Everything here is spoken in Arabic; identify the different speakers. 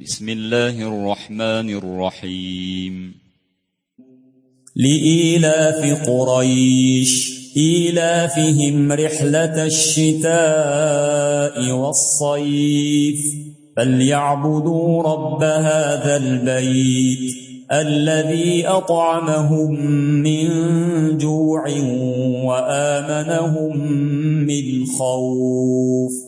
Speaker 1: بسم الله الرحمن الرحيم.
Speaker 2: لإيلاف قريش إيلافهم رحلة الشتاء والصيف فليعبدوا رب هذا البيت الذي أطعمهم من جوع وآمنهم من خوف.